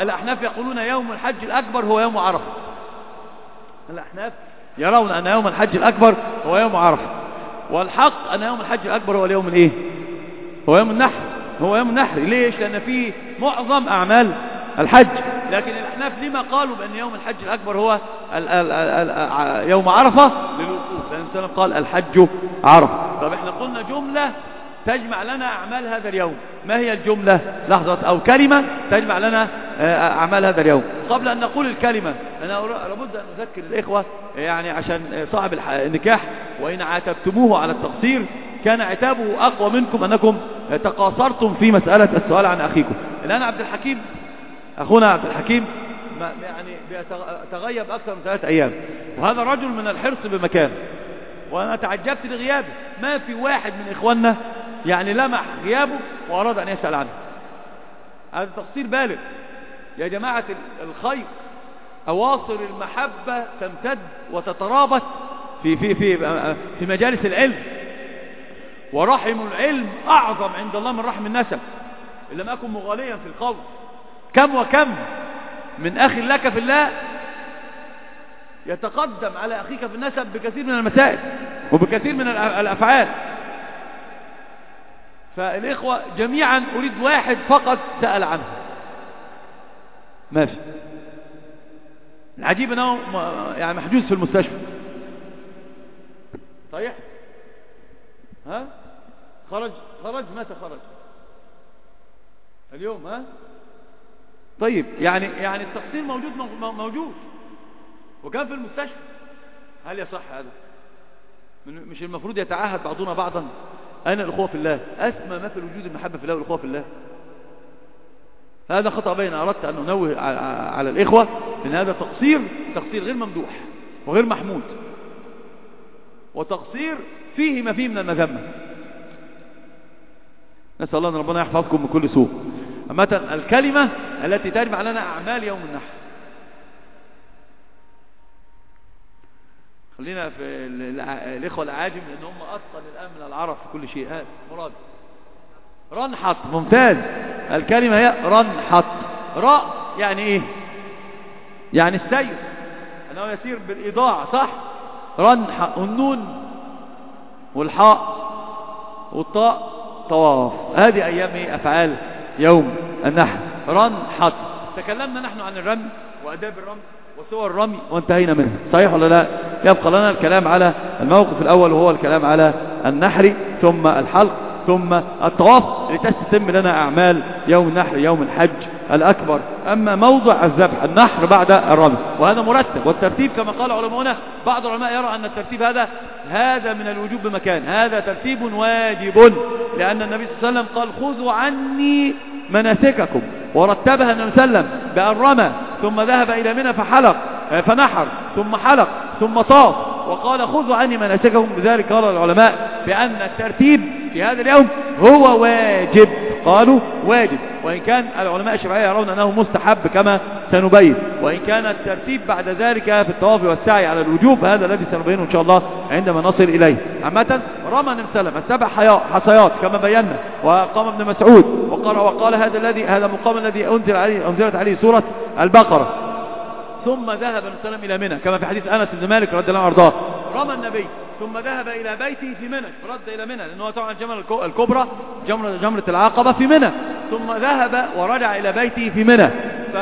الأحناف يقولون يوم الحج الأكبر هو يوم عرفة. الأحناف يرون أن يوم الحج الأكبر هو يوم عرفة، والحق أن يوم الحج الأكبر هو اليوم الإيه؟ هو يوم النحر. هو يوم النحر. ليش؟ لأن فيه معظم أعمال الحج. لكن الأحناف لما قالوا بأن يوم الحج الأكبر هو يوم عرفة؟ للوقوف، لأن النبي قال الحج عرفة. طب احنا قلنا جملة تجمع لنا أعمال هذا اليوم. ما هي الجملة؟ لحظة. أو كلمة تجمع لنا أعمال هذا اليوم. قبل أن نقول الكلمة أنا لابد أن أذكر الإخوة، يعني عشان صاحب النكاح وإن عاتبتموه على التقصير كان عتابه أقوى منكم أنكم تقاصرتم في مسألة السؤال عن أخيكم. الآن عبد الحكيم، أخونا عبد الحكيم يعني بيتغيب أكثر من 3 أيام، وهذا رجل من الحرص بمكان، وأنا تعجبت لغيابه. ما في واحد من إخواننا يعني لمح غيابه وأراد أن يسأل عنه. هذا تقصير بالغ يا جماعة الخير. أواصر المحبة تمتد وتترابط في مجالس العلم، ورحم العلم أعظم عند الله من رحم النسب إن لم أكن مغاليا في القول. كم وكم من أخ لك في الله يتقدم على أخيك في النسب بكثير من المسائل وبكثير من الأفعال. فالإخوة جميعا أريد واحد فقط سأل عنه. ماشي. العجيب أنه يعني محجوز في المستشفى. صحيح؟ ها؟ خرج متى خرج؟ اليوم. ها؟ طيب يعني التقصير موجود وكان في المستشفى. هل يصح هذا؟ مش المفروض يتعاهد بعضنا بعضا؟ أنا الأخوة في الله أسمى مثل وجود المحبة في الله والأخوة في الله. هذا خطأ بين. أردت أن أنوه على الإخوة لأن هذا تقصير غير ممدوح وغير محمود، وتقصير فيه ما فيه من المذمة. نسأل الله أن ربنا يحفظكم من كل سوء. أما الكلمة التي تجمع لنا أعمال يوم النحر. خلينا في الإخوة العاجم لأن هم أتقن الآن من العرب في كل شيء. هذا مراد رنحط. ممتاز. الكلمة هي رنحط. راء يعني إيه؟ يعني السير، أنه يسير بالإضاعة. صح؟ رنحط. النون والحاء والطاء طواف. هذه أيام أفعال يوم النحر. رنحط. تكلمنا نحن عن الرمي وأداب الرمي وصور الرمي وانتهينا منه. صحيح ولا لا؟ يبقى لنا الكلام على الموقف الأول وهو الكلام على النحر ثم الحلق ثم الطواف لتستتم لنا أعمال يوم النحر يوم الحج الأكبر. أما موضع الذبح النحر بعد الرمي، وهذا مرتب. والترتيب كما قال علماؤنا، بعض العلماء يرى أن الترتيب هذا من الوجوب بمكان. هذا ترتيب واجب، لأن النبي صلى الله عليه وسلم قال خذوا عني مناسككم، ورتبها النبي صلى الله عليه وسلم بأن رمى ثم ذهب إلى منى فنحر ثم حلق ثم طاف، وقال خذوا عني مناسككم. بذلك قال العلماء بأن الترتيب في هذا اليوم هو واجب. قالوا واجب، وإن كان العلماء الشافعية يرون أنه مستحب كما سنبين، وإن كان الترتيب بعد ذلك في الطواف والسعي على الوجوب هذا الذي سنبينه إن شاء الله عندما نصل إليه. عامة رمى النبي صلى الله عليه وسلم 7 حصيات كما بينا، وقام ابن مسعود وقال هذا مقام الذي أنزلت عليه سورة البقرة. ثم ذهب النبي صلى الله عليه وسلم إلى منى كما في حديث أنس بن مالك رضي الله عنه وارضاه. رمى النبي ثم ذهب إلى بيته في منى، رد إلى منى لأنه طبعا الجمرة الكبرى جمرة العقبة في منى، ثم ذهب ورجع إلى بيته في منى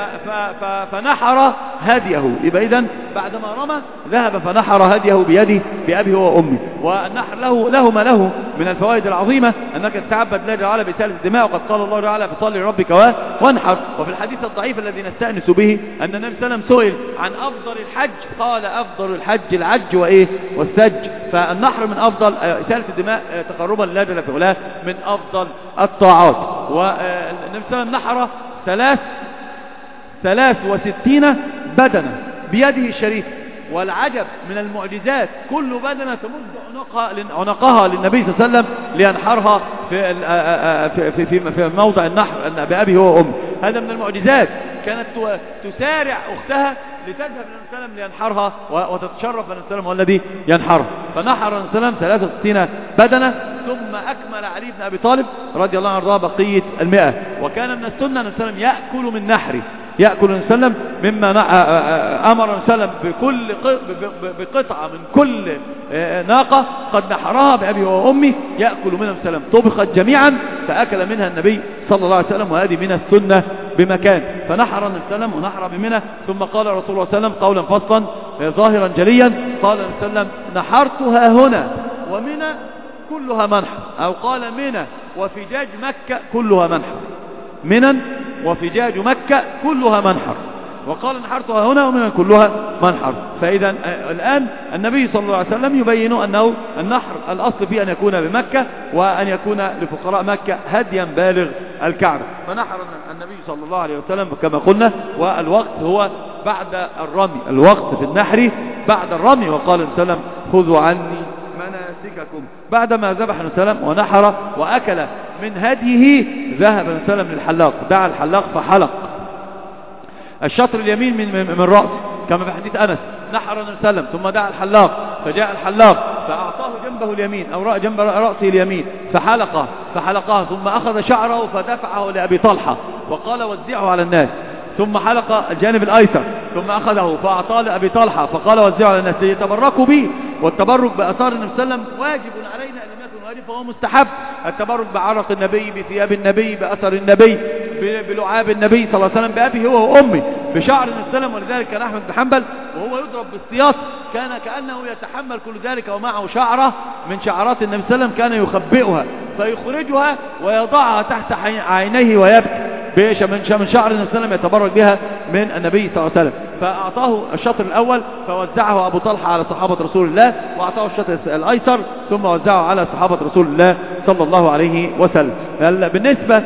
فنحر هديه. يبقى إذن بعدما رمى ذهب فنحر هديه بيده بأبيه وأمه. والنحر له ما له من الفوائد العظيمة، أنك تتعبد الله تعالى بإسالة الدماء، وقد قال الله تعالى فصل لربك وانحر. وفي الحديث الضعيف الذي نستأنس به أن النبي صلى الله عليه وسلم سئل عن أفضل الحج قال أفضل الحج العج والسج. فالنحر من أفضل إسالة الدماء تقربا لله جل في علاه من أفضل الطاعات. والنبي صلى الله عليه وسلم نحر 63 بدنة بيده الشريف. والعجب من المعجزات كل بدنة تمد عنقها للنبي صلى الله عليه وسلم لينحرها في موضع النحر بأبيه وأمه. هذا من المعجزات. كانت تسارع أختها لتذهب للنبي صلى الله عليه وسلم لينحرها وتتشرف بالنبي صلى الله عليه وسلم والذي ينحرها. فنحر النبي صلى الله عليه وسلم 63 بدنة، ثم أكمل علي بن أبي طالب رضي الله عنه بقية 100. وكان من السنة النبي صلى الله عليه وسلم يأكل من نحره. يأكل النبي صلى الله عليه وسلم مما أمر النبي صلى الله عليه وسلم بقطعة من كل ناقة قد نحرها بأبي وأمي، يأكل منها النبي صلى الله عليه وسلم، طبخت جميعا فأكل منها النبي صلى الله عليه وسلم، وهذه من السنة بمكان. فنحر النبي صلى الله عليه وسلم ونحر بمنى، ثم قال رسول الله صلى الله عليه وسلم قولا فصلا ظاهرا جليا، قال النبي صلى الله عليه وسلم نحرتها هنا ومنى كلها منحر، أو قال منى وفجاج مكة كلها منحر، منى وفجاج مكة كلها منحر، وقال نحرتها هنا ومنى كلها منحر. فإذا الآن النبي صلى الله عليه وسلم يبين أنه النحر الأصل فيه أن يكون بمكة، وأن يكون لفقراء مكة هديا بالغ الكعبة. فنحر النبي صلى الله عليه وسلم كما قلنا، والوقت هو بعد الرمي، الوقت في النحر بعد الرمي. وقال النبي صلى الله عليه وسلم خذوا عني مناسككم. بعدما ذبح النبي صلى الله عليه وسلم ونحر وأكل من هديه، ذهب النبي صلى الله عليه وسلم للحلاق، دعا الحلاق فحلق الشطر اليمين من رأسه كما في حديث أنس. نحر النبي صلى الله عليه وسلم ثم دعا الحلاق، فجاء الحلاق فأعطاه جنبه اليمين أو جنب رأسه اليمين فحلقه، ثم أخذ شعره فدفعه لأبي طلحة وقال وزعه على الناس، ثم حلق الجانب الأيسر ثم أخذه فأعطاه لأبي طلحة فقال وزعه على الناس ليتبركوا به. والتبرك بأثار النبي صلى الله عليه وسلم واجب علينا أن لم يكن واجب فهو مستحب. التبرك بعرق النبي، بثياب النبي، بأثر النبي، بلعاب النبي صلى الله عليه وسلم، بأبيه هو وأمه، بشعر النبي صلى الله عليه وسلم. ولذلك كان أحمد بن حنبل وهو يضرب بالسياط كان كأنه يتحمل كل ذلك ومعه شعرة من شعرات النبي صلى الله عليه وسلم، كان يخبئها فيخرجها ويضعها تحت عينيه ويبكي من شعر النبي صلى الله عليه وسلم يتبرك بها من النبي صلى الله عليه وسلم. فأعطاه الشطر الأول فوزعه أبو طلحة على صحابة رسول الله، وأعطاه الشطر الأيسر ثم وزعه على صحابة رسول الله صلى الله عليه وسلم. بالنسبة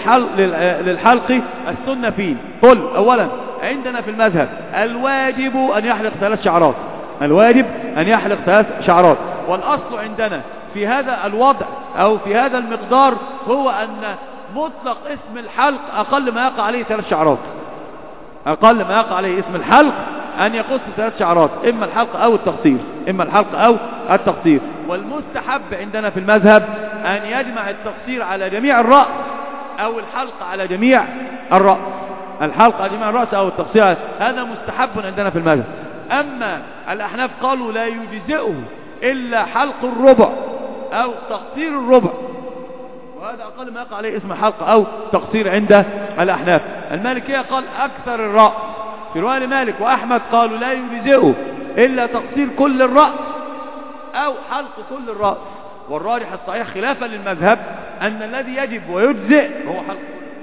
للحلق السنة فيه، قل أولا عندنا في المذهب الواجب أن يحلق 3 شعرات، الواجب أن يحلق 3 شعرات. والأصل عندنا في هذا الوضع أو في هذا المقدار هو أن مطلق اسم الحلق أقل ما يقع عليه 3 شعرات، أقل ما يقع عليه اسم الحلق أن يقص 3 شعرات، إما الحلق أو التقصير، إما الحلق أو التقصير. والمستحب عندنا في المذهب أن يجمع التقصير على جميع الرأس أو الحلق على جميع الرأس، الحلق على جميع الرأس أو التقصير، هذا مستحب عندنا في المذهب. أما الأحناف قالوا لا يجزئه إلا حلق الربع أو تقصير الربع، وهذا أقل ما يقع عليه اسم حلق أو تقصير عند الأحناف. المالكية قال أكثر الرأس، في رواية لمالك وأحمد قالوا لا يجزئه إلا تقصير كل الرأس أو حلق كل الرأس. والراجح الصحيح خلافا للمذهب أن الذي يجب ويجزئ هو حلق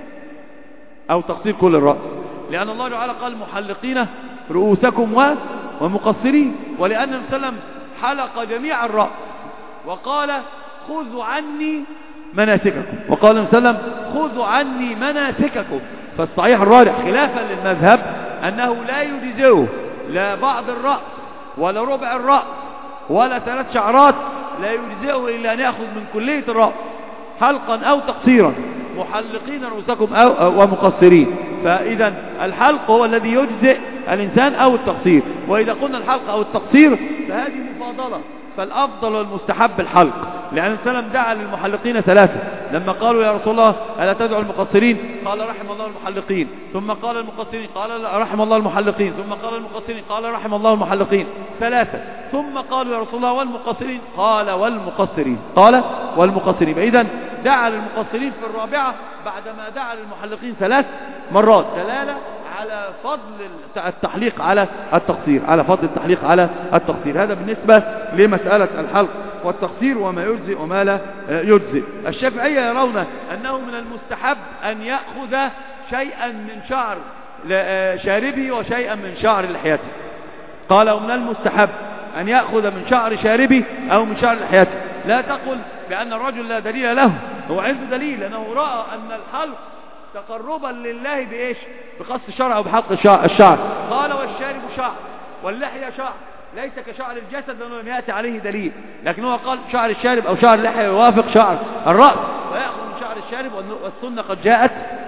أو تقصير كل الرأس، لأن الله تعالى قال محلقين رؤوسكم ومقصرين، ولأن النبي صلى الله عليه وسلم حلق جميع الرأس وقال خذوا عني مناسككم، وقال النبي صلى الله عليه وسلم خذوا عني مناسككم. فالصحيح الراجح خلافا للمذهب أنه لا يجزئه لا بعض الرأس ولا ربع الرأس ولا 3 شعرات، لا يجزئه إلا أن يأخذ من كلية الرأس حلقا أو تقصيرا، محلقين رؤوسكم أو ومقصرين. فإذا الحلق هو الذي يجزئ الإنسان أو التقصير. وإذا قلنا الحلق أو التقصير فهذه مفاضلة، فالأفضل والمستحب الحلق، لأن النبي صلى الله عليه وسلم دعا للمحلقين 3 لما قالوا يا رسول الله ألا تدعو المقصرين؟ قال رحم الله المحلقين، ثم قال المقصرين قال رحم الله المحلقين، ثم قال المقصرين قال رحم الله المحلقين 3، ثم قالوا يا رسول الله والمقصرين؟ قال والمقصرين، قال والمقصرين. فإذا دعا للمقصرين في الرابعة بعدما دعا للمحلقين 3 مرات، دلالة على فضل التحليق على التقصير، على فضل التحليق على التقصير. هذا بالنسبة لمسألة الحلق والتقصير وما يجزئ وما لا يجزئ. الشافعية يرون أنه من المستحب أن يأخذ شيئا من شعر شاربه وشيئا من شعر لحيته. قال ومن المستحب أن يأخذ من شعر شاربه أو من شعر لحيته. لا تقل بأن الرجل لا دليل له، هو عنده دليل لأنه رأى أن الحلق تقربا لله بإيش؟ بقص الشعر أو بحلق الشعر. قال والشارب شعر واللحية شعر، ليس كشعر الجسد لأنه لم يأتي عليه دليل، لكن هو قال شعر الشارب أو شعر اللحية يوافق شعر الرأس ويأخذ من شعر الشارب، والسنة قد جاءت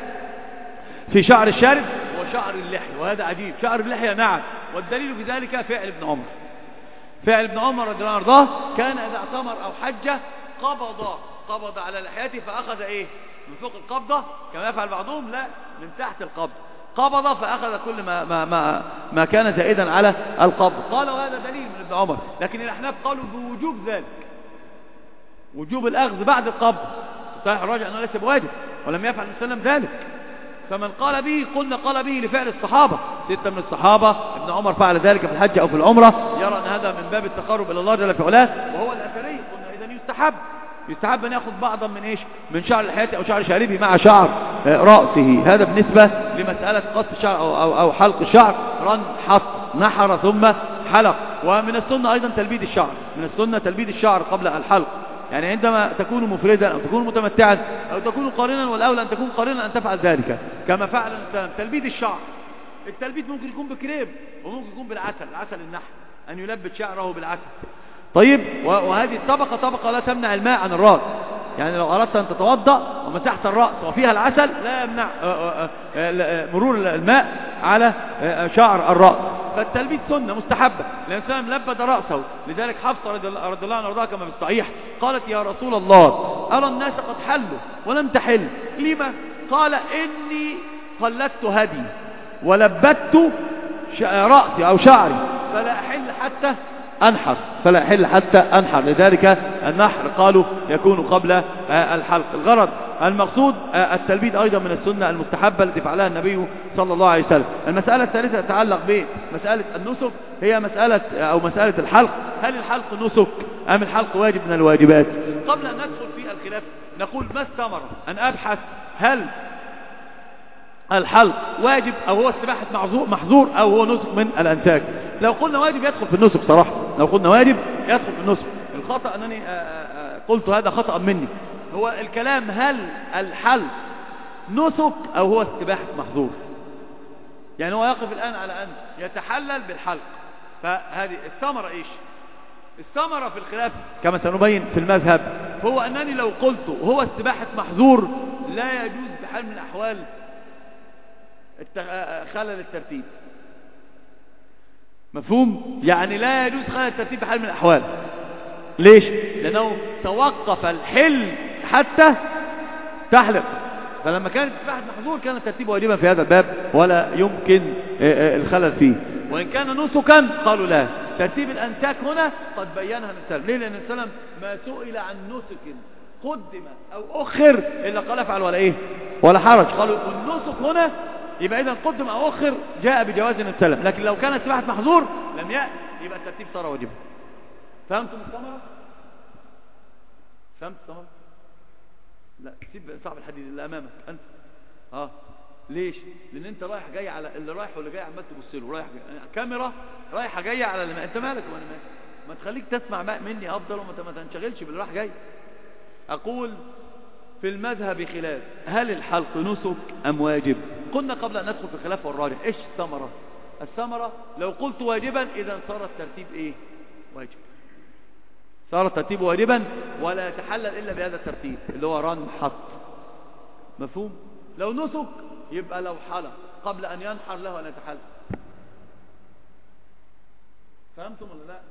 في شعر الشارب وشعر اللحية، وهذا عجيب. شعر اللحية نعم، والدليل في ذلك فعل ابن عمر، فعل ابن عمر رضي الله عنه كان إذا اعتمر أو حج قبض على لحيته فأخذ إيه؟ من فوق القبضة كما يفعل بعضهم، لا من تحت القبضة، قبض فأخذ كل ما كان زائدا على القبض. قال وهذا دليل من ابن عمر، لكن الأحناف قالوا بوجوب ذلك، وجوب الأخذ بعد القبض. صحيح الراجع أنه ليس بواجب، ولم يفعل النبي صلى الله عليه وسلم ذلك. فمن قال به قلنا قال به لفعل الصحابة، 6 من الصحابة، ابن عمر فعل ذلك في الحج أو في العمرة، يرى أن هذا من باب التقرب إلى الله جل في علاه، وهو الأثري. قلنا إذن يستحب أن يأخذ بعضا من إيش؟ من شعر لحيته أو شعر شاربه مع شعر رأسه. هذا بالنسبة لمسألة قص الشعر أو حلق الشعر. رنحط، نحر ثم حلق. ومن السنة أيضا تلبيد الشعر، من السنة تلبيد الشعر قبل الحلق، يعني عندما تكون مفردا أو تكون متمتعا أو تكون قارنا، والأولى أن تكون قارنا أن تفعل ذلك كما فعل الإنسان. تلبيد الشعر، التلبيد ممكن يكون بكريب وممكن يكون بالعسل، عسل النحل، أن يلبد شعره بالعسل. طيب، وهذه الطبقة طبقة لا تمنع الماء عن الرأس، يعني لو أردت أن تتوضأ ومسحت الرأس وفيها العسل لا يمنع مرور الماء على شعر الرأس. فالتلبيد سنة مستحبة، لأن الإنسان لبد رأسه. لذلك حفصة رضي الله عنها وارضاها كما في الصحيح قالت يا رسول الله أرى الناس قد حلوا ولم تحل، لما؟ قال إني قلدت هدي ولبدت رأسي أو شعري فلا أحل حتى أنحر. لذلك النحر قالوا يكون قبل الحلق. الغرض المقصود التلبيد أيضا من السنة المستحبة التي فعلها النبي صلى الله عليه وسلم. المسألة الثالثة تتعلق بمسألة النسك، هي مسألة الحلق. هل الحلق نسك أم الحلق واجب من الواجبات؟ قبل أن ندخل في الخلاف نقول ما الثمرة أن أبحث هل الحلق واجب أو هو استباحة محظور أو هو نسك من الأنساك. لو قلنا واجب يدخل في النسك صراحة، لو قلنا واجب يدخل في النسك. الخطأ أنني قلت هذا خطأ مني، هو الكلام هل الحلق نسك أو هو استباحة محظور. يعني هو يقف الآن على أن يتحلل بالحلق، فهذه الثمرة إيش؟ الثمرة في الخلاف كما سنبين في المذهب هو أنني لو قلت هو استباحة محظور لا يجوز بحال من الأحوال خلل الترتيب. مفهوم؟ يعني لا يجوز خلل الترتيب بحال من الأحوال. ليش؟ لأنه توقف الحل حتى تحلق، فلما كانت استباحة محظور كان الترتيب واجبا في هذا الباب ولا يمكن الخلل فيه. وإن كان نسكا قالوا لا، ترتيب الأنساك هنا قد بينها النبي صلى الله عليه وسلم. ليه؟ لأن النبي صلى الله عليه وسلم ما سئل عن نسك قدم أو أخر إلا قال افعل ولا إيه ولا حرج. قالوا النسك هنا يبقى إذا قدم أو أخر جاء بجواز النبي صلى الله عليه وسلم، لكن لو كانت استباحة محظور لم يأتي يبقى الترتيب صار واجبا. فهمتم الثمرة؟ فهمت الثمرة؟ لا سيب صاحب الحديد اللي أمامك أنت. ليش؟ لأن أنت رايح جاي على اللي رايح واللي جاي عمال تبص له، رايح جاي. كاميرا رايحة جاية على اللي أنت مالك وأنا مالك؟ ما تخليك تسمع مني أفضل وما تنشغلش باللي رايح جاي. أقول في المذهب خلاف، هل الحلق نسك أم واجب؟ قلنا قبل أن ندخل في الخلاف والراجح إيش الثمرة؟ الثمرة لو قلت واجبا إذا صار الترتيب إيه؟ واجب، صار الترتيب واجبا ولا يتحلل إلا بهذا الترتيب اللي هو رنحط. مفهوم؟ لو نسك يبقى لو حلق قبل أن ينحر له أن يتحلل. فهمتم ولا لا؟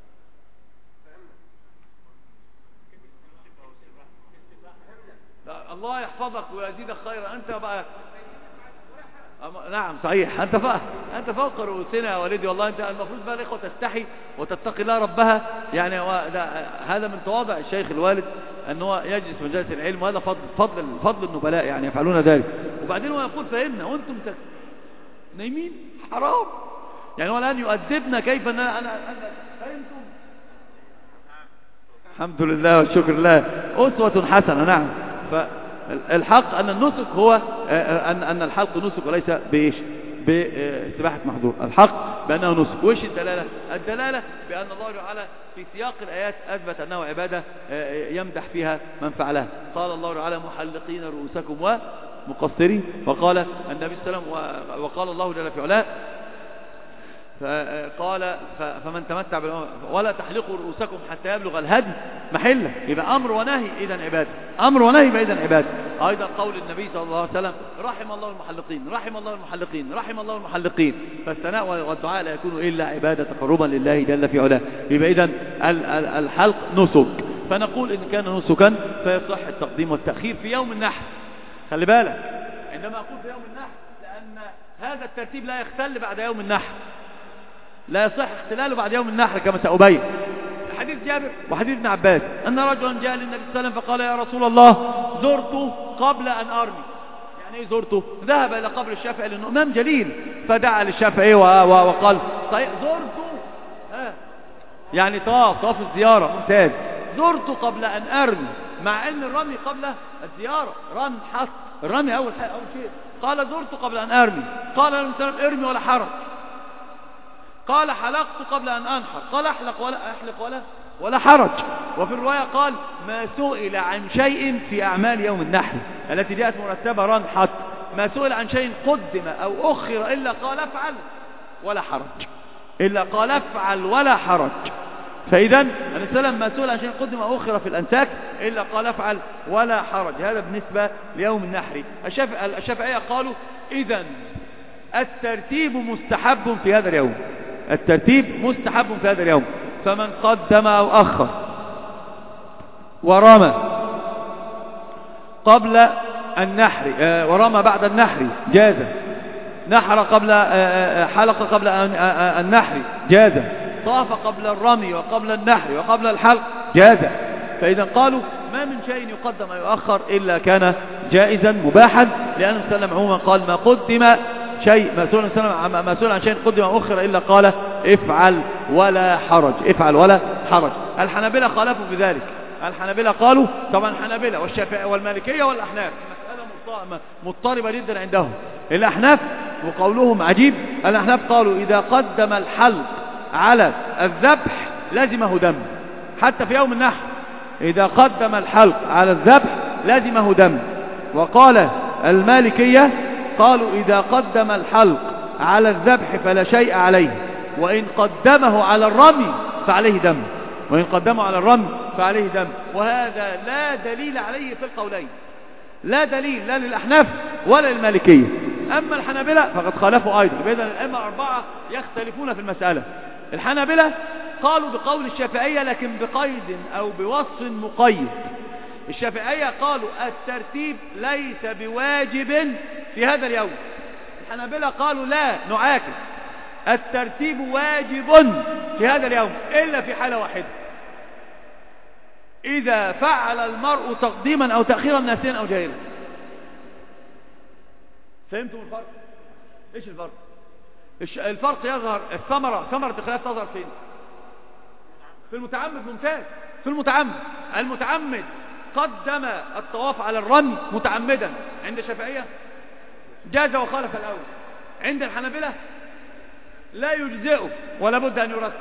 الله يحفظك ويزيدك خيرا. أنت بقى نعم صحيح، أنت فوق رؤوسنا يا والدي والله. أنت المفروض بقى الإخوة تستحي وتتقي الله ربها. يعني هذا من تواضع الشيخ الوالد أن هو يجلس في مجالس العلم، وهذا فضل النبلاء يعني يفعلون ذلك. وبعدين هو يقول فهمنا وأنتم نايمين حرام. يعني هو الآن يؤدبنا كيف أنا فهمتم. الحمد لله والشكر لله، أسوة حسنة. نعم. فالحق أن النسك هو أن الحلق نسك وليس بإيش؟ باستباحة محظور. الحق بأنه نسك. وإيش الدلالة؟ الدلالة بأن الله تعالى في سياق الآيات أثبت أنه عبادة يمدح فيها من فعلها. قال الله تعالى محلقين رؤوسكم ومقصرين، وقال النبي صلى الله عليه وسلم وقال الله جل في علاه فقال فمن تمتع ولا تحلقوا رؤوسكم حتى يبلغ الهدي محله. يبقى أمر ونهي إذن عبادة، أمر ونهي إذن عبادة. أيضا قول النبي صلى الله عليه وسلم رحم الله المحلقين رحم الله المحلقين رحم الله المحلقين. فالثناء والدعاء لا يكون إلا عبادة تقربا لله جل في علاه. يبقى إذن الحلق نسك. فنقول إن كان نسكا فيصح التقديم والتأخير في يوم النحر. خلي بالك عندما أقول في يوم النحر لأن هذا الترتيب لا يختل بعد يوم النحر، لا يصح اختلاله بعد يوم النحر كما سأبين. حديث جابر وحديث ابن عباس أن رجلا جاء للنبي صلى الله عليه وسلم فقال يا رسول الله زرت قبل أن أرمي. يعني ايه زرته؟ ذهب إلى قبر الشافعي لأنه إمام جليل، فدعا للشافعي وقال طيب زرته يعني طاف الزيارة. ممتاز. زرت قبل أن أرمي، مع أن الرمي قبل الزيارة. رنحت الرمي أول شيء. قال زرت قبل أن أرمي. قال له النبي ارمي ولا حرج. قال حلقت قبل أن أنحر. قال أحلق ولا حرج. وفي الرواية قال ما سئل عن شيء في أعمال يوم النحر التي جاءت مرتبة رنحت، ما سئل عن شيء قدم أو أخر إلا قال افعل ولا حرج، إلا قال افعل ولا حرج. فإذا النبي صلى الله عليه وسلم ما سئل عن شيء قدم أو أخر في الأنساك إلا قال افعل ولا حرج. هذا بالنسبة ليوم النحر. الشافعية قالوا إذن الترتيب مستحب في هذا اليوم، الترتيب مستحب في هذا اليوم. فمن قدم أو أخر ورمى قبل النحر ورمى بعد النحر جاز، نحر قبل حلق قبل النحر جاز، طاف قبل الرمي وقبل النحر وقبل الحلق جاز. فإذا قالوا ما من شيء يقدم أو يؤخر إلا كان جائزا مباحا، لأن النبي صلى الله عليه وسلم عموما قال ما قدم شيء ما سئل عن شيء قدم أو أخر إلا قال افعل ولا حرج، افعل ولا حرج. الحنابلة خالفوا بذلك. الحنابلة قالوا طبعا الحنابلة والشافعية والمالكية والأحناف مسألة مضطربة جدا عندهم. الأحناف وقولهم عجيب. الأحناف قالوا إذا قدم الحلق على الذبح لازمه دم حتى في يوم النحر، إذا قدم الحلق على الذبح لازمه دم. وقال المالكية قالوا إذا قدم الحلق على الذبح فلا شيء عليه، وإن قدمه على الرمي فعليه دم، وإن قدمه على الرمي فعليه دم. وهذا لا دليل عليه في القولين، لا دليل لا للأحناف ولا للمالكية. أما الحنابلة فقد خالفوا أيضا. فإذا الأئمة أربعة يختلفون في المسألة. الحنابلة قالوا بقول الشافعية لكن بقيد أو بوصف مقيد. الشافعية قالوا الترتيب ليس بواجب في هذا اليوم. الحنابلة قالوا لا، نعاكس، الترتيب واجب في هذا اليوم إلا في حالة واحدة، إذا فعل المرء تقديما أو تأخيرا ناسيا أو جاهلا. فهمتم الفرق؟ إيش الفرق؟ الفرق يظهر، ثمرة الخلاف تظهر فين؟ في المتعمد. ممتاز. في المتعمد قدم الطواف على الرمي متعمدا عند الشافعية جاز وخالف الأول. عند الحنابلة لا يجزئه ولا بد أن يرتب.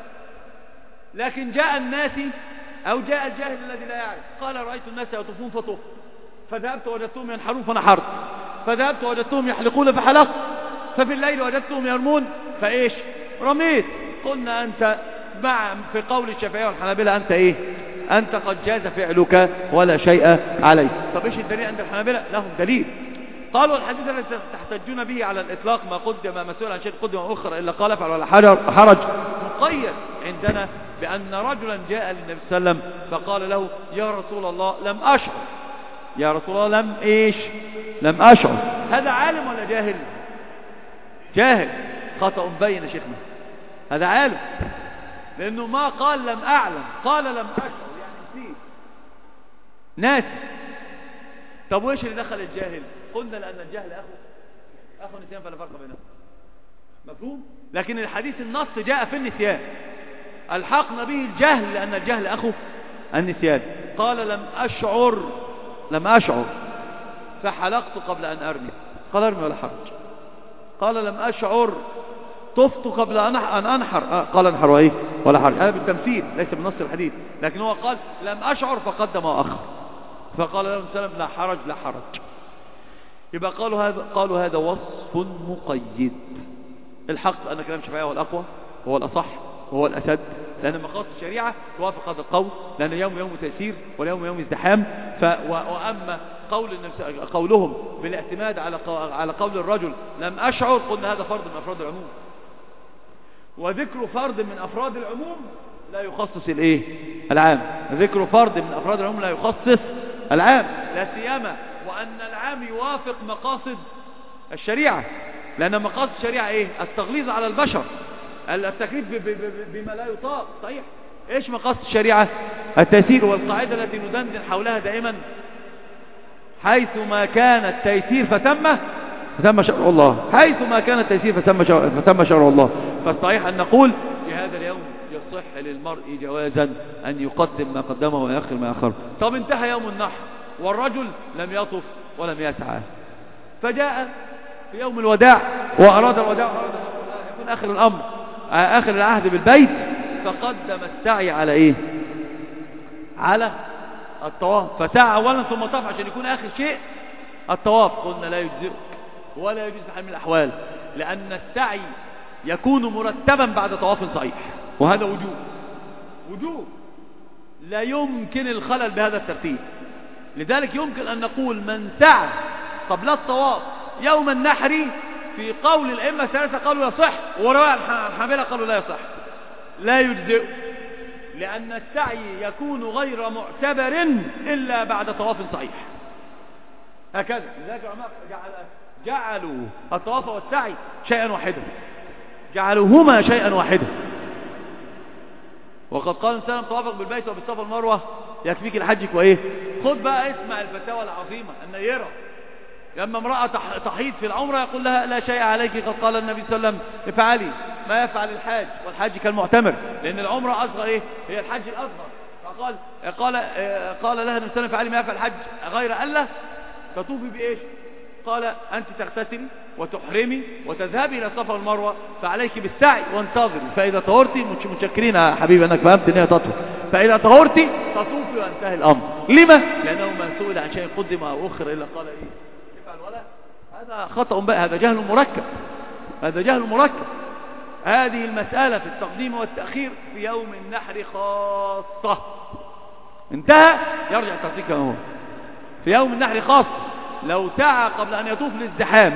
لكن جاء الناس أو جاء الجاهل الذي لا يعرف قال رأيت الناس يطوفون فطوف، فذهبت وجدتهم ينحرون فنحرت، فذهبت وجدتهم يحلقون فحلقت، ففي الليل وجدتهم يرمون فإيش؟ رميت. قلنا أنت في قول الشافعية والحنابلة أنت إيه؟ أنت قد جاز فعلك ولا شيء عليه. طب إيش الدليل عند الحنابلة؟ لهم دليل. قالوا الحديث الذي تحتجون به على الإطلاق ما قدم ما سئل عن شيء قدم أخر إلا قال افعل ولا حرج مقيد عندنا بأن رجلا جاء للنبي صلى الله عليه وسلم فقال له يا رسول الله لم أشعر. يا رسول الله لم أشعر. هذا عالم ولا جاهل؟ جاهل. خطأ مبين يا شيخنا. هذا عالم، لأنه ما قال لم أعلم، قال لم أشعر يعني نسيت، ناسي. طب وإيش اللي دخل الجاهل؟ قلنا لأن الجهل أخو نسيان فلا فرق بينهم. مفهوم؟ لكن الحديث النص جاء في النسيان، الحقنا به الجهل لأن الجهل أخو النسيان. قال لم أشعر فحلقت قبل أن أرمي. قال أرمي ولا حرج. قال لم أشعر طفت قبل أن أنحر. قال انحر وإيه ولا حرج. هذا بالتمثيل ليس بالنص الحديث، لكن هو قال لم أشعر فقدم وأخر، فقال له السلام لا حرج. يبقى قالوا هذا وصف مقيد. الحق أن كلام الشافعية هو الأقوى وهو الأصح وهو الأسد، لأن مقاصد الشريعة توافق هذا القول، لأن اليوم يوم تيسير واليوم يوم ازدحام. وأما قولهم بالاعتماد على قول الرجل لم أشعر، قلنا هذا فرد من أفراد العموم، وذكر فرد من أفراد العموم لا يخصص العام. ذكر فرد من أفراد العموم لا يخصص العام، لا سيما وأن العام يوافق مقاصد الشريعة. لأن مقاصد الشريعة إيه؟ التغليظ على البشر، التكليف بما لا يطاق. صحيح. إيش مقاصد الشريعة؟ التيسير، والقاعدة التي ندندن حولها دائما: حيث ما كان التيسير فتم شرع الله، حيث ما كان التيسير فتم شرع الله. فالصحيح أن نقول في هذا اليوم يصح للمرء جوازا أن يقدم ما قدمه ويأخر ما أخره. طب انتهى يوم النحر والرجل لم يطف ولم يسعى، فجاء في يوم الوداع وأراد الوداع، يكون آخر الأمر آخر العهد بالبيت، فقدم السعي على إيه؟ على الطواف، فسعى أولا ثم طاف عشان يكون آخر شيء الطواف. قلنا لا يجزئ ولا يجوز بحال من الأحوال، لأن السعي يكون مرتبا بعد طواف صحيح، وهذا وجوب لا يمكن الخلل بهذا الترتيب. لذلك يمكن أن نقول من سعى قبل الطواف يوم النحر في قول الأئمة الثلاثة قالوا يصح، ورواية الحنابلة قالوا لا يصح، لا يجزئ، لأن السعي يكون غير معتبر إلا بعد طواف صحيح. هكذا. لذلك العلماء جعلوا الطواف والسعي شيئا واحدا، جعلوهما شيئا واحدا. وقد قال سلام: طوافك بالبيت وبالصفا والمروة يكفيك الحج وإيه. خذ بقى اسمع الفتاوى العظيمة النيرة. لما امرأة تحيض في العمرة يقول لها: لا شيء عليك، قد قال النبي صلى الله عليه وسلم: افعلي ما يفعل الحاج، والحاج كالمعتمر، لأن العمرة أصغر إيه؟ هي الحج الأصغر. قال لها النبي صلى الله عليه وسلم: افعلي ما يفعل الحج، غير ألا تطوفي بإيش؟ قال: أنت تغتسلي وتحرمي وتذهبي إلى الصفا والمروة، فعليك بالسعي وانتظري، فإذا طهرتي، متشكرين يا حبيبي أنك فهمت أن هي تطهر، فإذا طهرتي تطوفي وانتهي الأمر. لما؟ لأنه ما سئل عن شيء قدم أو أخر إلا قال إيه؟ افعل ولا. هذا خطأ بقى، هذا جهل مركب، هذا جهل مركب. هذه المسألة في التقديم والتأخير في يوم النحر خاصة، انتهى يرجع الترتيب كما هو. في يوم النحر خاصة، لو سعى قبل أن يطوف للزحام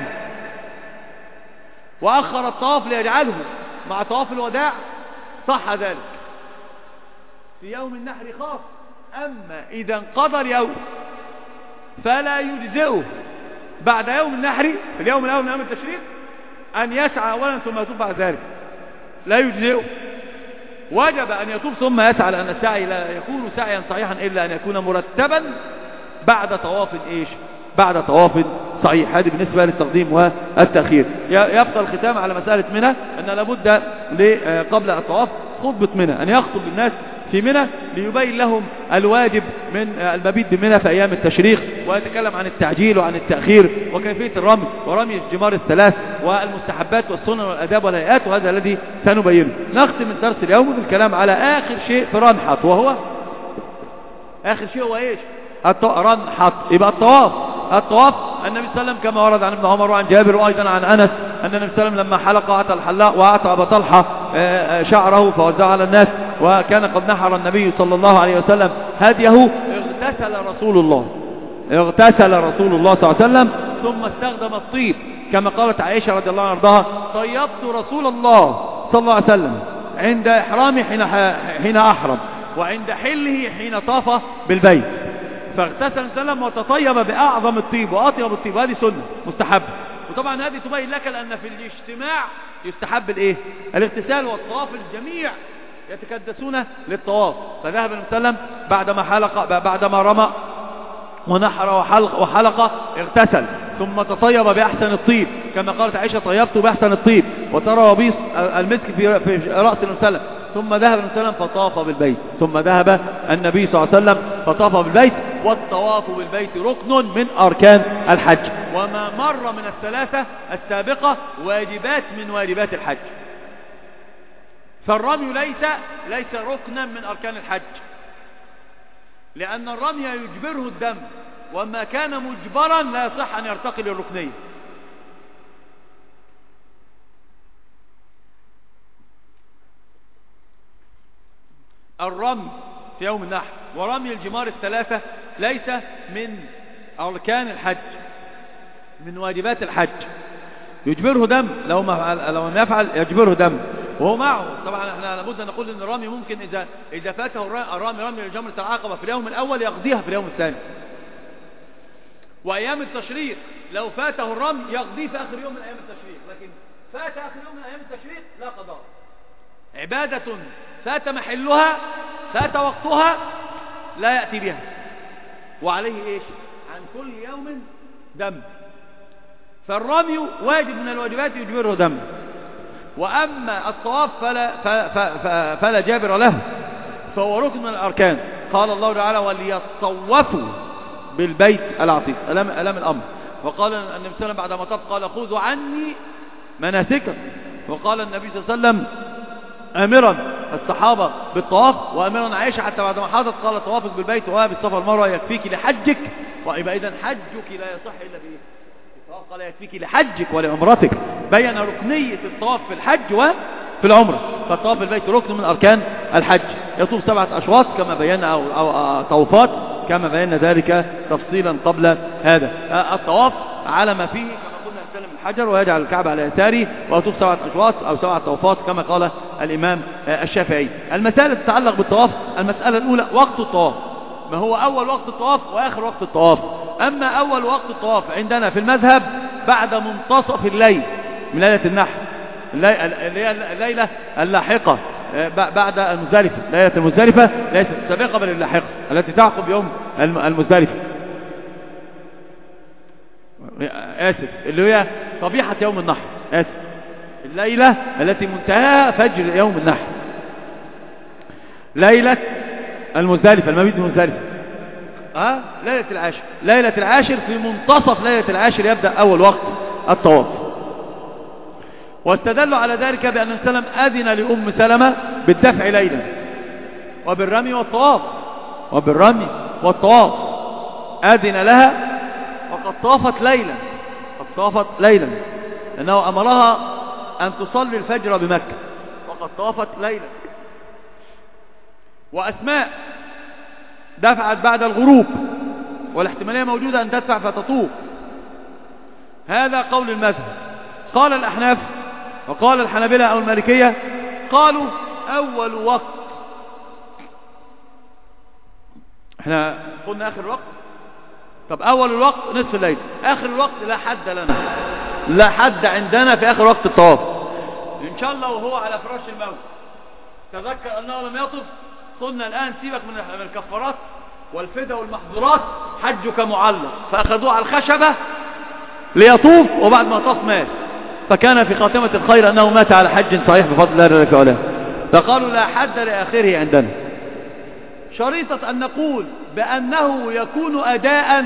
وأخر الطواف ليجعله مع طواف الوداع صح ذلك في يوم النحر خاص. أما إذا انقضى اليوم فلا يجزئه بعد يوم النحر في اليوم الأول من يوم التشريق أن يسعى أولا ثم يطوف بعد ذلك، لا يجزئه. وجب أن يطوف ثم يسعى، لأن السعي لا يكون سعيا صحيحا إلا أن يكون مرتبا بعد طواف إيش؟ بعد طواف صحيح. هذه بالنسبة للتقديم والتأخير. يبقى الختام على مسألة منى أن لابد قبل الطواف خطبة منى، أن يخطب الناس في منى ليبين لهم الواجب من المبيت بمنى في أيام التشريق، ويتكلم عن التعجيل وعن التأخير وكيفية الرمي ورمي الجمار الثلاث والمستحبات والسنن والأداب والهيئات، وهذا الذي سنبينه. نختم الدرس اليوم بالكلام على آخر شيء في رنحط، وهو آخر شيء هو إيش؟ رنحط. يبقى الطواف النبي صلى الله عليه وسلم كما ورد عن ابن عمر وعن جابر وأيضا عن أنس أن النبي صلى الله عليه وسلم لما حلق أتى الحلاق وأعطى أبا طلحة شعره فوزعه على الناس، وكان قد نحر النبي صلى الله عليه وسلم هديه، اغتسل رسول الله صلى الله عليه وسلم ثم استخدم الطيب كما قالت عائشة رضي الله عنها: طيبت رسول الله صلى الله عليه وسلم عند إحرامه حين أحرم، وعند حله حين طاف بالبيت، فاغتسل وسلم وتطيب بأعظم الطيب وأطيب الطيب، وهذه سنة مستحب. وطبعا هذه تبين لك لأن في الاجتماع يستحب الايه؟ الاغتسال والطواف، الجميع يتكدسون للطواف. فذهب النبي صلى الله عليه وسلم بعدما رمى ونحر وحلق اغتسل ثم تطيب بأحسن الطيب كما قالت عائشة: طيبت بأحسن الطيب، وترى وبيص المسك في رأس النبي صلى الله عليه وسلم. ثم ذهب النبي صلى الله عليه وسلم فطاف بالبيت، فطاف بالبيت. والطواف بالبيت ركن من أركان الحج، وما مر من الثلاثة السابقة واجبات من واجبات الحج. فالرمي ليس ركنا من أركان الحج، لأن الرمي يجبره الدم، وما كان مجبرا لا يصح أن يرتقي للركنية. الرمي في يوم النحر ورمي الجمار الثلاثة ليس من أركان الحج، من واجبات الحج، يجبره دم، لو لم يفعل يجبره دم وهو معه. طبعا احنا لابد ان نقول ان الرمي ممكن اذا فاته رمي لجمرة العقبة في اليوم الاول يقضيها في اليوم الثاني. وايام التشريق لو فاته الرمي يقضيه في آخر يوم من أيام التشريق، لكن فات آخر يوم من أيام التشريق لا قضاء. عبادة فات محلها فات وقتها لا يأتي بها، وعليه إيش؟ عن كل يوم دم. فالرمي واجب من الواجبات يجبره دم. وأما الطواف فلا جابر له، فهو ركن من الأركان. قال الله تعالى وليطوفوا بالبيت العتيق، ألم الأمر. وقال النبي صلى الله عليه وسلم بعد ما طاف قال خذوا عني مناسككم. وقال النبي صلى الله عليه وسلم أمرا الصحابة بالطواف وأمرا عائشة حتى بعد ما حاضت قال طوافك بالبيت وبالصفا والمروة يكفيك لحجك. ويبقى إذن حجك لا يصح إلا بإيه؟ الطواف قال يكفيك لحجك ولعمرتك، بين ركنية الطواف في الحج وفي العمرة. فالطواف بالبيت ركن من أركان الحج. يطوف 7 أشواط كما بينا أو طوفات كما بينا ذلك تفصيلا قبل هذا. الطواف على ما فيه كما قلنا يستلم الحجر ويجعل الكعبة على يساره ويطوف 7 أشواط أو 7 طوفات كما قال الإمام الشافعي. المسائل تتعلق بالطواف: المسألة الأولى وقت الطواف، ما هو أول وقت الطواف وآخر وقت الطواف. أما أول وقت الطواف عندنا في المذهب بعد منتصف الليل من ليلة النحر، الليلة اللاحقة بعد المزدلفة. ليلة المزدلفة ليست السابقة بل اللاحقة التي تعقب يوم المزدلفة، آسف، اللي هي صبيحة يوم النحر، آسف، الليلة التي منتهاها فجر يوم النحر، ليلة المزدلفة، المبيت المزدلفة، ليلة العاشر. ليلة العاشر في منتصف ليلة العاشر يبدأ أول وقت الطواف. واستدلوا على ذلك بأن النبي صلى الله عليه وسلم أذن لأم سلمة بالدفع ليلا وبالرمي والطواف، وبالرمي والطواف أذن لها وقد طافت ليلا، قد طافت ليلا، لأنه أمرها أن تصلي الفجر بمكة وقد طافت ليلا. وأسماء دفعت بعد الغروب، والاحتمالية موجودة أن تدفع فتطوف. هذا قول المذهب. قال الأحناف وقال الحنابلة أو المالكية قالوا أول وقت، احنا قلنا آخر الوقت، طب أول الوقت نصف الليل، آخر الوقت لا حد لنا، لا حد عندنا في آخر وقت الطواف. إن شاء الله وهو على فراش الموت تذكر أنه لم يطف، قلنا الآن سيبك من الكفارات والفدى والمحظورات، حجك معلق، فأخذوه على الخشبة ليطوف وبعد ما طاف مات، فكان في خاتمة الخير أنه مات على حج صحيح بفضل الله جل وعلا. فقالوا لا حد لآخره عندنا، شريطة أن نقول بأنه يكون أداء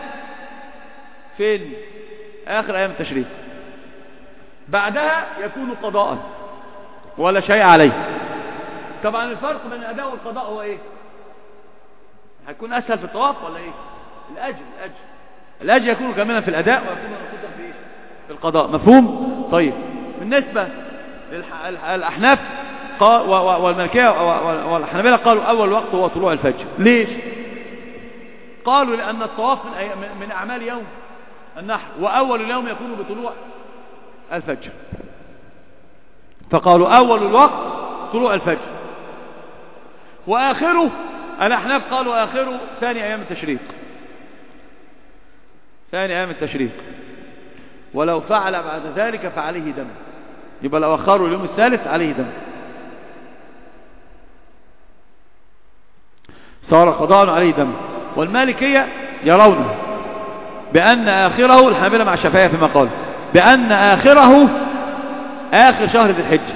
فين؟ آخر أيام التشريق، بعدها يكون قضاء ولا شيء عليه. طبعا الفرق بين الأداء والقضاء هو إيه؟ هيكون أسهل في الطواف ولا إيه؟ الأجر يكون كاملا في الأداء ويكون نقصا في إيه؟ في القضاء. مفهوم؟ طيب، بالنسبة للأحناف والمالكية والحنابلة قالوا أول وقت هو طلوع الفجر. ليش؟ قالوا لأن الطواف من أعمال يوم النحر، وأول اليوم يكون بطلوع الفجر، فقالوا أول الوقت طلوع الفجر، وآخره الأحناف قالوا آخره ثاني أيام التشريق، ثاني أيام التشريق، ولو فعل بعد ذلك فعليه دم، يبقى لو أخروا اليوم الثالث عليه دم، صار قضاء عليه دم. والمالكية يرون بأن آخره، الحنابلة مع الشافعية فيما قال، بأن آخره آخر شهر ذي الحجة،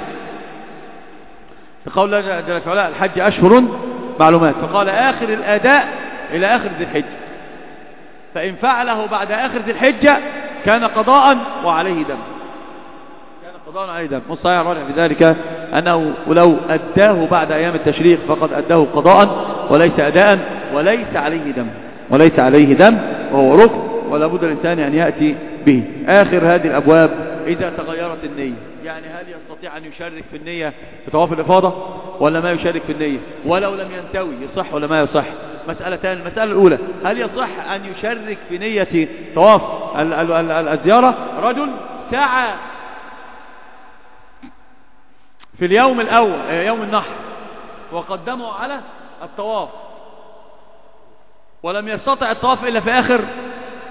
فقال الله جل وعلا الحج أشهر معلومات، فقال آخر الأداء إلى آخر ذي الحجة، فإن فعله بعد آخر ذي الحجة كان قضاء وعليه دم، كان قضاء وعليه دم. والصحيح الراجح في ذلك أنه لو أداه بعد أيام التشريق فقد أداه قضاء وليس أداء، وليس عليه دم، وليس عليه دم، وهو ركن ولا بد الإنسان أن يأتي به. آخر هذه الأبواب إذا تغيرت النية، يعني هل يستطيع أن يشارك في النية في طواف الإفاضة ولا ما يشارك في النية؟ ولو لم ينتوي يصح ولا ما يصح؟ مسألتان. المسألة الأولى، هل يصح أن يشارك في نية طواف الزيارة؟ رجل سعى في اليوم الأول يوم النحر وقدمه على الطواف ولم يستطع الطواف إلا في آخر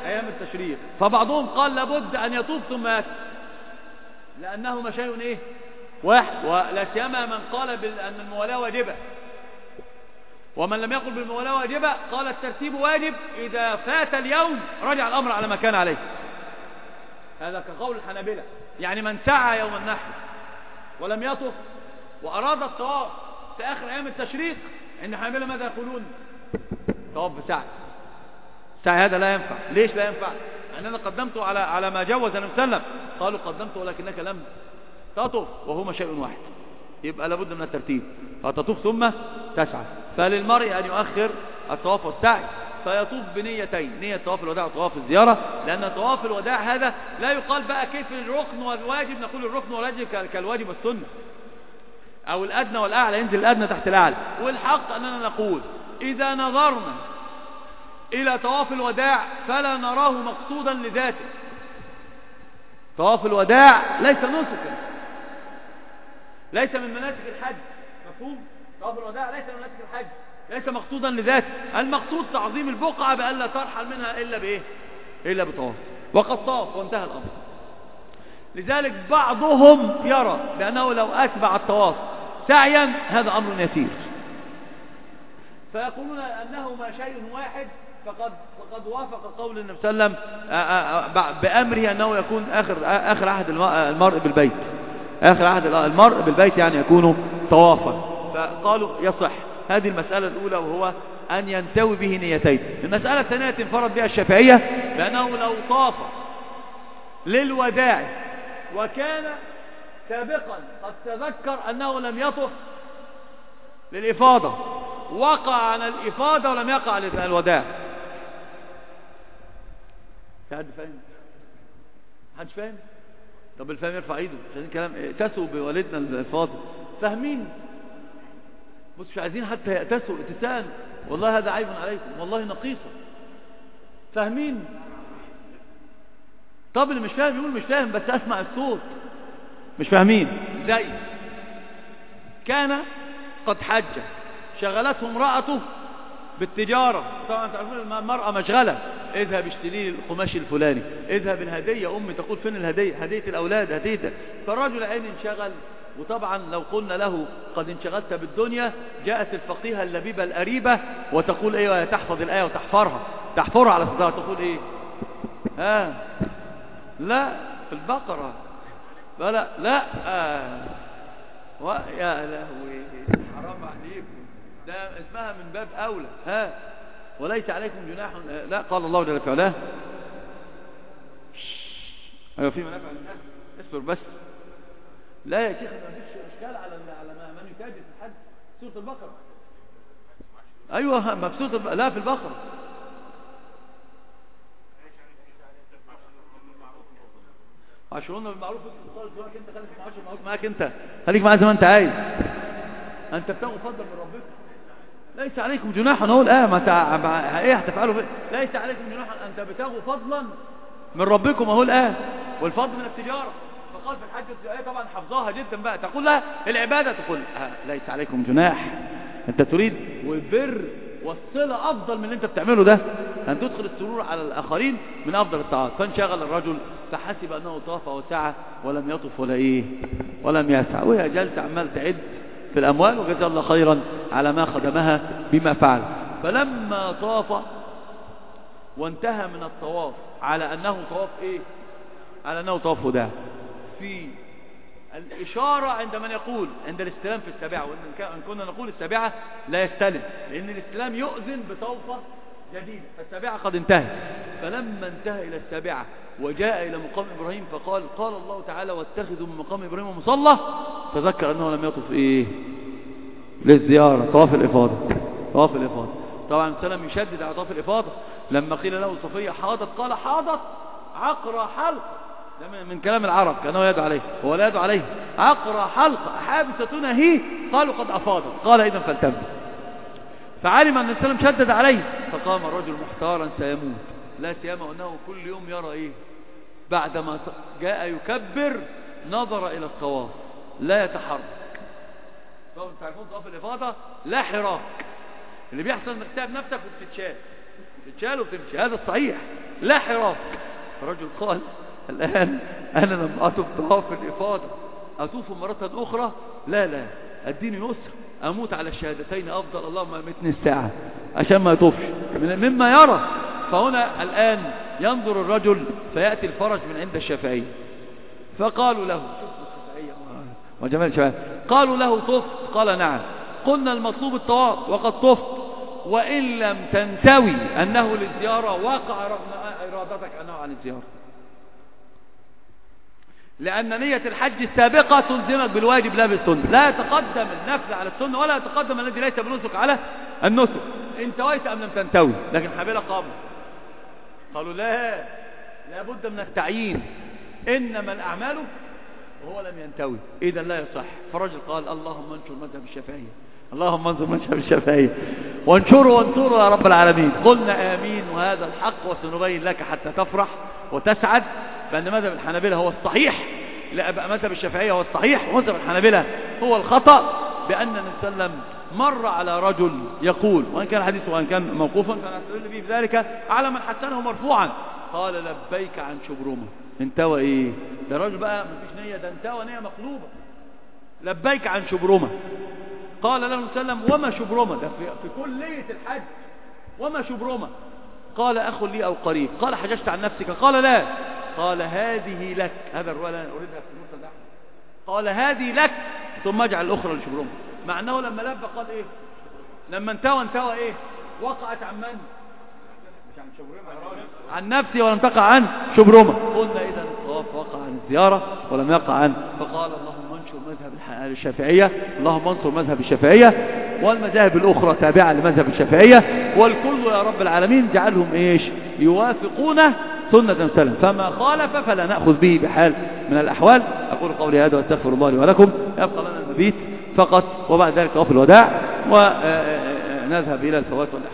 أيام التشريق. فبعضهم قال لابد أن يطوف ثم يسعى لأنهما شيء إيه واحد، ولا سيما من قال بأن الموالاة واجبة، ومن لم يقل بالموالاة واجبة قال الترتيب واجب، إذا فات اليوم رجع الأمر على ما كان عليه. هذا كقول الحنابلة. يعني من سعى يوم النحر ولم يطف وأراد الطواف في آخر أيام التشريق، عند الحنابلة ماذا يقولون؟ طواف بسعي. السعي هذا لا ينفع. ليش لا ينفع؟ أننا قدمته على ما جوز النبي صلى الله عليه وسلم. قالوا قدمته ولكنك لم تطف وهما شيء واحد، يبقى لابد من الترتيب، فتطوف ثم تسعى. فللمرء أن يؤخر الطواف والسعي، فيطوف بنيتين، نية طواف الوداع وطواف الزيارة، لأن طواف الوداع هذا لا يقال بقى كيف الركن والواجب، نقول الركن والواجب كالواجب والسنة، أو الأدنى والأعلى، ينزل الأدنى تحت الأعلى. والحق أننا نقول إذا نظرنا إلى طواف الوداع فلا نراه مقصودا لذاته. طواف الوداع ليس نسكا، ليس من مناسك الحج، مفهوم؟ طواف الوداع ليس من مناسك الحج، ليس مقصودا لذاته. المقصود تعظيم البقعة بأن لا ترحل منها إلا بإيه؟ إلا بطواف، وقد طاف وانتهى الأمر. لذلك بعضهم يرى بأنه لو أتبع الطواف سعيا هذا أمر يسير، فيقولون أنهما شيء واحد، فقد وافق قول النبي صلى الله عليه وسلم بأمره أنه يكون آخر عهد المرء بالبيت، آخر عهد المرء بالبيت يعني يكون طوافا. فقالوا يصح. هذه المسألة الأولى، وهو أن ينتوي به نيتين. المسألة الثانية تنفرد بها الشافعية، بأنه لو طاف للوداع وكان سابقا قد تذكر أنه لم يطف للإفاضة، وقع على الإفاضة ولم يقع على الوداع. حد فاهم؟ حد فاهم؟ طب الفهم يرفع ايده عشان كلام ائتسوا بوالدنا الفاضل. فاهمين؟ بص مش عايزين حتى يأتسوا اتسان، والله هذا عيب عليكم، والله نقيصة. فاهمين؟ طب اللي مش فاهم يقول مش فاهم، بس اسمع الصوت. مش فاهمين؟ زي كان قد حج، شغلته امرأته بالتجارة. طبعا تعرفون المرأة مشغلة، اذهب اشتري القماش الفلاني، اذهب الهدية، امي تقول فين الهدية؟ هدية الاولاد، هدية. فالرجل عين انشغل، وطبعا لو قلنا له قد انشغلت بالدنيا، جاءت الفقيهة اللبيبة القريبة وتقول ايه، تحفظ الآية وتحفرها على صدرها، تقول ايه؟ لا في البقرة، لا يا لهوي حرام عليكم، ده اسمها من باب أولى. وليس عليكم جناح. لا، قال الله جل وعلا ايوه في منافع للناس، اصبر بس. لا يا شيخ ما فيش اشكال على من يتاجر في الحج. سورة البقرة، ايوه مبسوط. لا في البقرة. عشرون بالمعروف، انت خليك مع عشر معروف معاك، انت خليك معاه زي ما انت عايز، انت بتاخد فضل من ربك. ليس عليكم جناح، اهو الآية ما ايه هتفعلوا ليس عليكم جناح، انت بتاخدوا فضلا من ربكم، اهو الآية. والفضل من التجارة. فقال في الحج الآية طبعا حفظها جدا بقى، تقول لها العبادة، تقول ليس عليكم جناح، انت تريد والبر والصلة افضل من اللي انت بتعمله ده، ان تدخل السرور على الاخرين من افضل الطاعات. فانشغل الرجل فحسب انه طاف وسعى ولم يطف ولم يسعى، وهي جالسة عمال تعد في الاموال، وجزا الله خيرا على ما خدمها بما فعل. فلما طاف وانتهى من الطواف على انه طواف ايه؟ على انه طواف وداع. في الإشارة عند من يقول عند الاستلام في السابعة، وإن كنا نقول السابعة لا يستلم، لأن الاستلام يؤذن بطوفة جديدة، فالسابعة قد انتهت. فلما انتهى إلى السابعة وجاء إلى مقام إبراهيم، قال الله تعالى واتخذوا من مقام إبراهيم مصلى، تذكر أنه لم يطف إيه؟ للزيارة، طواف الإفاضة. طبعا السلام يشدد على طواف الإفاضة. لما قيل له صفية حاضت، قال حاضت عقرى حلق، ده من كلام العرب، كانوا يدعو عليه، هو لا يدعو عليه. عقرى حلق حابستنا هي، قالوا قد أفاضت، قال إذن فالتم. فعلم أن السلام شدد عليه، فقام الرجل محتارا سيموت، لا سيما أنه كل يوم يرى إيه؟ بعدما جاء يكبر نظر إلى الطواف، لا يتحرك. طبعا تعرفون طواف الإفاضة لا حراك، اللي بيحصل انك تتعب نفسك وبتتشال وبتمشي، هذا الصحيح. لا حراك. الرجل قال الآن أنا لم أطف طواف الإفاضة أطوف مرة أخرى؟ لا لا، الدين يسر، أموت على الشهادتين أفضل، اللهم أمتني الساعة عشان ما يطوفش مما يرى. فهنا الآن ينظر الرجل فيأتي الفرج من عند الشافعي، فقالوا له وجمال الشافعي، قالوا له طفت؟ قال نعم. قلنا المطلوب الطواف وقد طفت، وإن لم تنتوي أنه للزيارة وقع رغم إرادتك أنه عن الزيارة، لأن نية الحج السابقة تلزمك بالواجب لا بالسنة. لا يتقدم النفل على السنة ولا يتقدم الذي ليس بنسك على النسك، انتويت أم لم تنتوي. لكن حبيلة قالوا لا، لابد من التعيين، إنما الأعمال وهو لم ينتوي، إذا لا يصح. فرجل قال اللهم انشر مذهب الشافعية، اللهم انصر مذهب الشافعية، وانشره يا رب العالمين. قلنا آمين، وهذا الحق، وسنبين لك حتى تفرح وتسعد بأن مذهب الحنابلة هو الصحيح، لا بقى مذهب الشافعية هو الصحيح ومذهب الحنابلة هو الخطأ. بأن النبي صلى الله عليه وسلم مر على رجل يقول، وإن كان حديثه وإن كان موقوفا كان يستدل به بذلك على من حسنه مرفوعا، قال لبيك عن شبرمة. انتوى ايه ده؟ الراجل بقى مفيش نية، ده انتوى نية مقلوبة. لبيك عن شبرمة. قال له النبي صلى الله عليه وسلم وما شبرمة؟ ده في كلية الحج، وما شبرمة؟ قال أخ لي أو قريب. قال حججت عن نفسك؟ قال لا. قال هذه لك، هذا الرواية أنا أريدها في المسند أحمد، قال هذه لك ثم اجعل الأخرى لشبرمة. مع أنه لما لبى قال إيه؟ لما انتوى إيه؟ وقعت عن من؟ عن نفسي ولم تقع عن شبرمة. قلنا إذا الطواف وقع عن الزيارة ولم يقع عن. فقال اللهم انشر مذهب الشافعية، اللهم انصر مذهب الشافعية، والمذاهب الأخرى تابعة لمذهب الشافعية، والكل يا رب العالمين جعلهم إيش؟ يوافقون سنة سلم، فما خالف فلا نأخذ به بحال من الأحوال. أقول قولي هذا واستغفر الله لي ولكم. يبقى لنا المبيت فقط، وبعد ذلك وفي الوداع ونذهب إلى الفوات والأحوال.